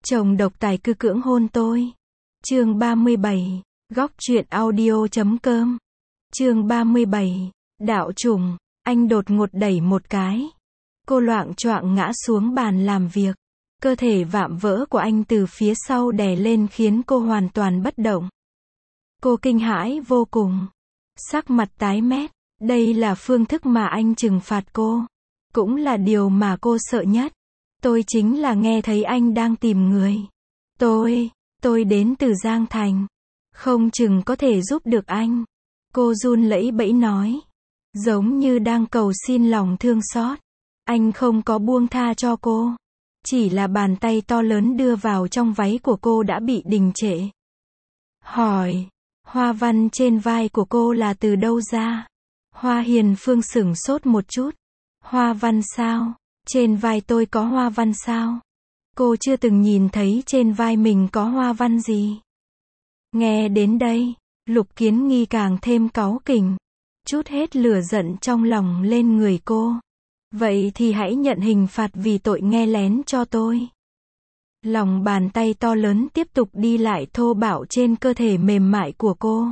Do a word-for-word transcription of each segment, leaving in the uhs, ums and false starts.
Chồng độc tài cư cưỡng hôn tôi. Chương ba mươi bảy, góc truyện audio chấm com. Chương ba mươi bảy, đạo trùng, anh đột ngột đẩy một cái. Cô loạng choạng ngã xuống bàn làm việc. Cơ thể vạm vỡ của anh từ phía sau đè lên khiến cô hoàn toàn bất động. Cô kinh hãi vô cùng. Sắc mặt tái mét. Đây là phương thức mà anh trừng phạt cô. Cũng là điều mà cô sợ nhất. Tôi chính là nghe thấy anh đang tìm người. Tôi, tôi đến từ Giang Thành. Không chừng có thể giúp được anh. Cô run lẩy bẩy nói. Giống như đang cầu xin lòng thương xót. Anh không có buông tha cho cô. Chỉ là bàn tay to lớn đưa vào trong váy của cô đã bị đình trệ. Hỏi, hoa văn trên vai của cô là từ đâu ra? Hoa Hiền Phương sửng sốt một chút. Hoa văn sao? Trên vai tôi có hoa văn sao? Cô chưa từng nhìn thấy trên vai mình có hoa văn gì. Nghe đến đây, Lục Kiến Nghi càng thêm cáu kỉnh. Trút hết lửa giận trong lòng lên người cô. Vậy thì hãy nhận hình phạt vì tội nghe lén cho tôi. Lòng bàn tay to lớn tiếp tục đi lại thô bạo trên cơ thể mềm mại của cô.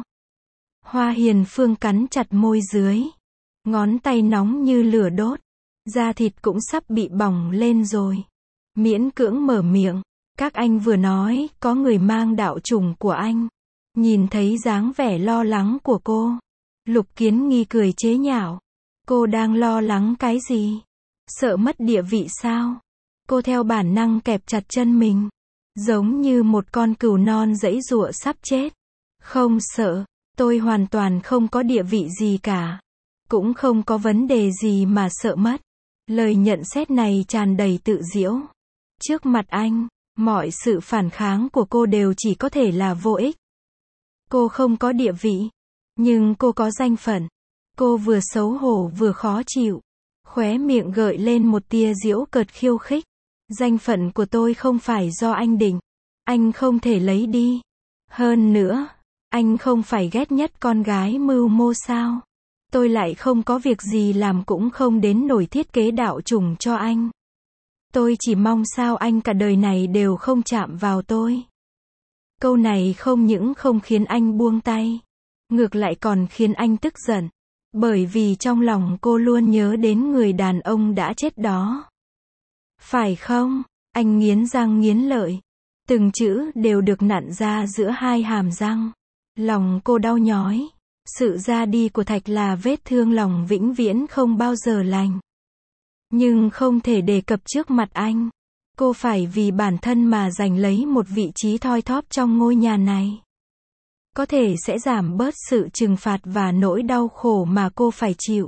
Hoa Hiền Phương cắn chặt môi dưới. Ngón tay nóng như lửa đốt. Da thịt cũng sắp bị bỏng lên rồi. Miễn cưỡng mở miệng. Các anh vừa nói, có người mang đạo trùng của anh. Nhìn thấy dáng vẻ lo lắng của cô. Lục Kiến Nghi cười chế nhạo. Cô đang lo lắng cái gì? Sợ mất địa vị sao? Cô theo bản năng kẹp chặt chân mình. Giống như một con cừu non giãy giụa sắp chết. Không sợ, tôi hoàn toàn không có địa vị gì cả. Cũng không có vấn đề gì mà sợ mất. Lời nhận xét này tràn đầy tự giễu. Trước mặt anh, mọi sự phản kháng của cô đều chỉ có thể là vô ích. Cô không có địa vị, nhưng cô có danh phận. Cô vừa xấu hổ vừa khó chịu. Khóe miệng gợi lên một tia giễu cợt khiêu khích. Danh phận của tôi không phải do anh định. Anh không thể lấy đi. Hơn nữa, anh không phải ghét nhất con gái mưu mô sao? Tôi lại không có việc gì làm cũng không đến nổi thiết kế đạo trùng cho anh. Tôi chỉ mong sao anh cả đời này đều không chạm vào tôi. Câu này không những không khiến anh buông tay. Ngược lại còn khiến anh tức giận. Bởi vì trong lòng cô luôn nhớ đến người đàn ông đã chết đó. Phải không? Anh nghiến răng nghiến lợi. Từng chữ đều được nặn ra giữa hai hàm răng. Lòng cô đau nhói. Sự ra đi của Thạch là vết thương lòng vĩnh viễn không bao giờ lành. Nhưng không thể đề cập trước mặt anh. Cô phải vì bản thân mà giành lấy một vị trí thoi thóp trong ngôi nhà này. Có thể sẽ giảm bớt sự trừng phạt và nỗi đau khổ mà cô phải chịu.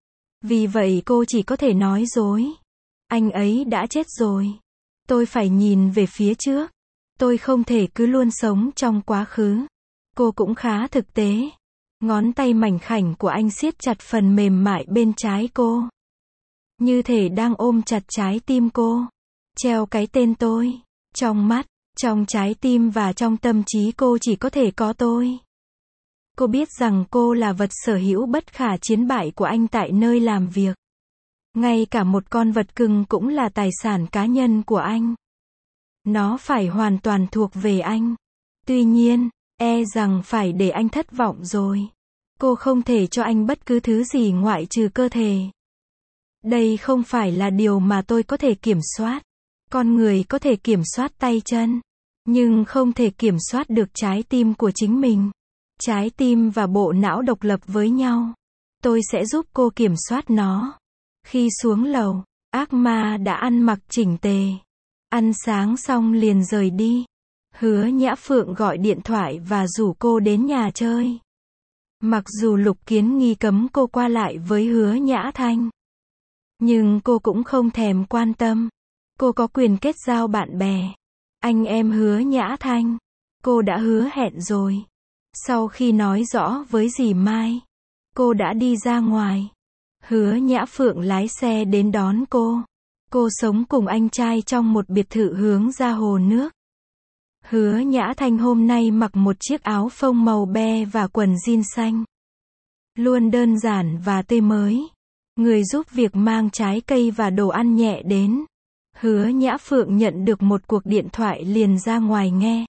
Vì vậy cô chỉ có thể nói dối. Anh ấy đã chết rồi. Tôi phải nhìn về phía trước. Tôi không thể cứ luôn sống trong quá khứ. Cô cũng khá thực tế. Ngón tay mảnh khảnh của anh siết chặt phần mềm mại bên trái cô. Như thể đang ôm chặt trái tim cô. Treo cái tên tôi. Trong mắt, trong trái tim và trong tâm trí cô chỉ có thể có tôi. Cô biết rằng cô là vật sở hữu bất khả chiến bại của anh tại nơi làm việc. Ngay cả một con vật cưng cũng là tài sản cá nhân của anh. Nó phải hoàn toàn thuộc về anh. Tuy nhiên, e rằng phải để anh thất vọng rồi. Cô không thể cho anh bất cứ thứ gì ngoại trừ cơ thể. Đây không phải là điều mà tôi có thể kiểm soát. Con người có thể kiểm soát tay chân, nhưng không thể kiểm soát được trái tim của chính mình. Trái tim và bộ não độc lập với nhau. Tôi sẽ giúp cô kiểm soát nó. Khi xuống lầu, ác ma đã ăn mặc chỉnh tề. Ăn sáng xong liền rời đi. Hứa Nhã Phượng gọi điện thoại và rủ cô đến nhà chơi. Mặc dù Lục Kiến Nghi cấm cô qua lại với Hứa Nhã Thanh, nhưng cô cũng không thèm quan tâm. Cô có quyền kết giao bạn bè. Anh em Hứa Nhã Thanh. Cô đã hứa hẹn rồi. Sau khi nói rõ với dì Mai, cô đã đi ra ngoài. Hứa Nhã Phượng lái xe đến đón cô. Cô sống cùng anh trai trong một biệt thự hướng ra hồ nước. Hứa Nhã Thanh hôm nay mặc một chiếc áo phông màu be và quần jean xanh. Luôn đơn giản và tươi mới. Người giúp việc mang trái cây và đồ ăn nhẹ đến. Hứa Nhã Phượng nhận được một cuộc điện thoại liền ra ngoài nghe.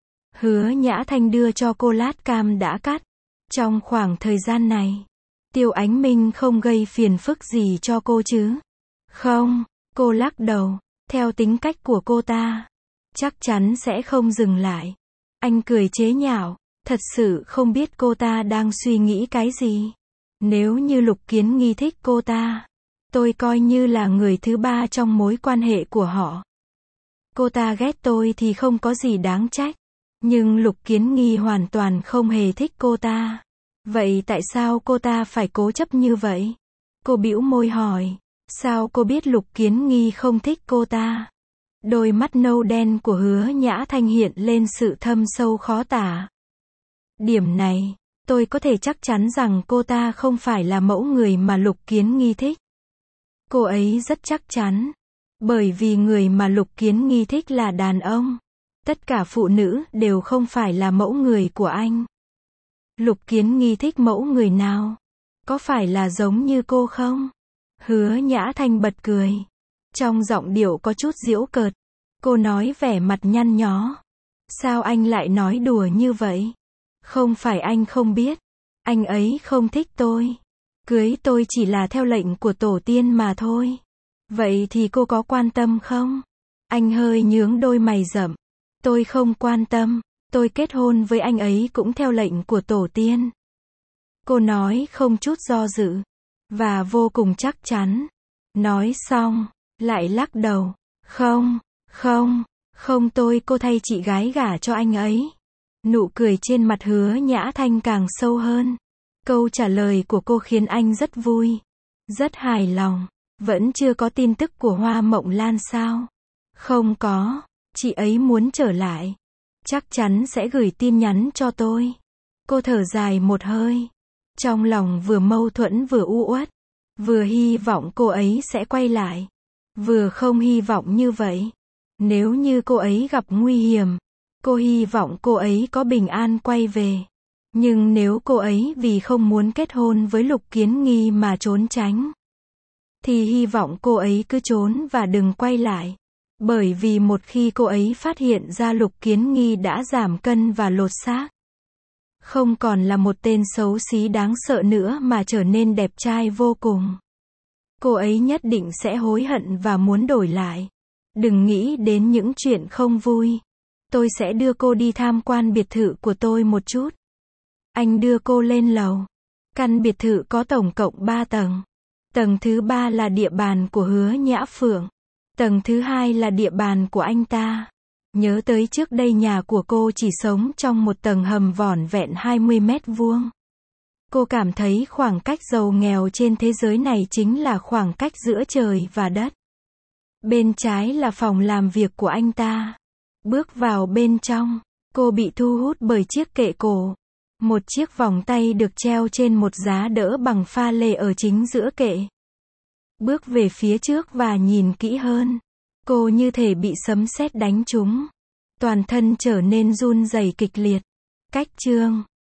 Hứa Nhã Thanh đưa cho cô lát cam đã cắt. Trong khoảng thời gian này, Tiêu Ánh Minh không gây phiền phức gì cho cô chứ? Không, cô lắc đầu. Theo tính cách của cô ta, chắc chắn sẽ không dừng lại. Anh cười chế nhạo, thật sự không biết cô ta đang suy nghĩ cái gì. Nếu như Lục Kiến Nghi thích cô ta, tôi coi như là người thứ ba trong mối quan hệ của họ. Cô ta ghét tôi thì không có gì đáng trách. Nhưng Lục Kiến Nghi hoàn toàn không hề thích cô ta. Vậy tại sao cô ta phải cố chấp như vậy? Cô bĩu môi hỏi. Sao cô biết Lục Kiến Nghi không thích cô ta? Đôi mắt nâu đen của Hứa Nhã Thanh hiện lên sự thâm sâu khó tả. Điểm này, tôi có thể chắc chắn rằng cô ta không phải là mẫu người mà Lục Kiến Nghi thích. Cô ấy rất chắc chắn. Bởi vì người mà Lục Kiến Nghi thích là đàn ông. Tất cả phụ nữ đều không phải là mẫu người của anh. Lục Kiến Nghi thích mẫu người nào? Có phải là giống như cô không? Hứa Nhã Thanh bật cười. Trong giọng điệu có chút giễu cợt. Cô nói vẻ mặt nhăn nhó. Sao anh lại nói đùa như vậy? Không phải anh không biết. Anh ấy không thích tôi. Cưới tôi chỉ là theo lệnh của tổ tiên mà thôi. Vậy thì cô có quan tâm không? Anh hơi nhướng đôi mày rậm. Tôi không quan tâm. Tôi kết hôn với anh ấy cũng theo lệnh của tổ tiên. Cô nói không chút do dự. Và vô cùng chắc chắn. Nói xong, lại lắc đầu. Không, không, không tôi cô thay chị gái gả cho anh ấy. Nụ cười trên mặt Hứa Nhã Thanh càng sâu hơn. Câu trả lời của cô khiến anh rất vui. Rất hài lòng. Vẫn chưa có tin tức của Hoa Mộng Lan sao? Không có. Chị ấy muốn trở lại. Chắc chắn sẽ gửi tin nhắn cho tôi. Cô thở dài một hơi. Trong lòng vừa mâu thuẫn vừa u uất. Vừa hy vọng cô ấy sẽ quay lại. Vừa không hy vọng như vậy. Nếu như cô ấy gặp nguy hiểm, cô hy vọng cô ấy có bình an quay về. Nhưng nếu cô ấy vì không muốn kết hôn với Lục Kiến Nghi mà trốn tránh, thì hy vọng cô ấy cứ trốn và đừng quay lại. Bởi vì một khi cô ấy phát hiện ra Lục Kiến Nghi đã giảm cân và lột xác, không còn là một tên xấu xí đáng sợ nữa mà trở nên đẹp trai vô cùng, cô ấy nhất định sẽ hối hận và muốn đổi lại. Đừng nghĩ đến những chuyện không vui. Tôi sẽ đưa cô đi tham quan biệt thự của tôi một chút. Anh đưa cô lên lầu. Căn biệt thự có tổng cộng ba tầng. Tầng thứ ba là địa bàn của Hứa Nhã Phượng. Tầng thứ hai là địa bàn của anh ta. Nhớ tới trước đây nhà của cô chỉ sống trong một tầng hầm vỏn vẹn hai mươi mét vuông. Cô cảm thấy khoảng cách giàu nghèo trên thế giới này chính là khoảng cách giữa trời và đất. Bên trái là phòng làm việc của anh ta. Bước vào bên trong, cô bị thu hút bởi chiếc kệ cổ. Một chiếc vòng tay được treo trên một giá đỡ bằng pha lê ở chính giữa kệ. Bước về phía trước và nhìn kỹ hơn. Cô như thể bị sấm sét đánh trúng. Toàn thân trở nên run rẩy kịch liệt. Cách chương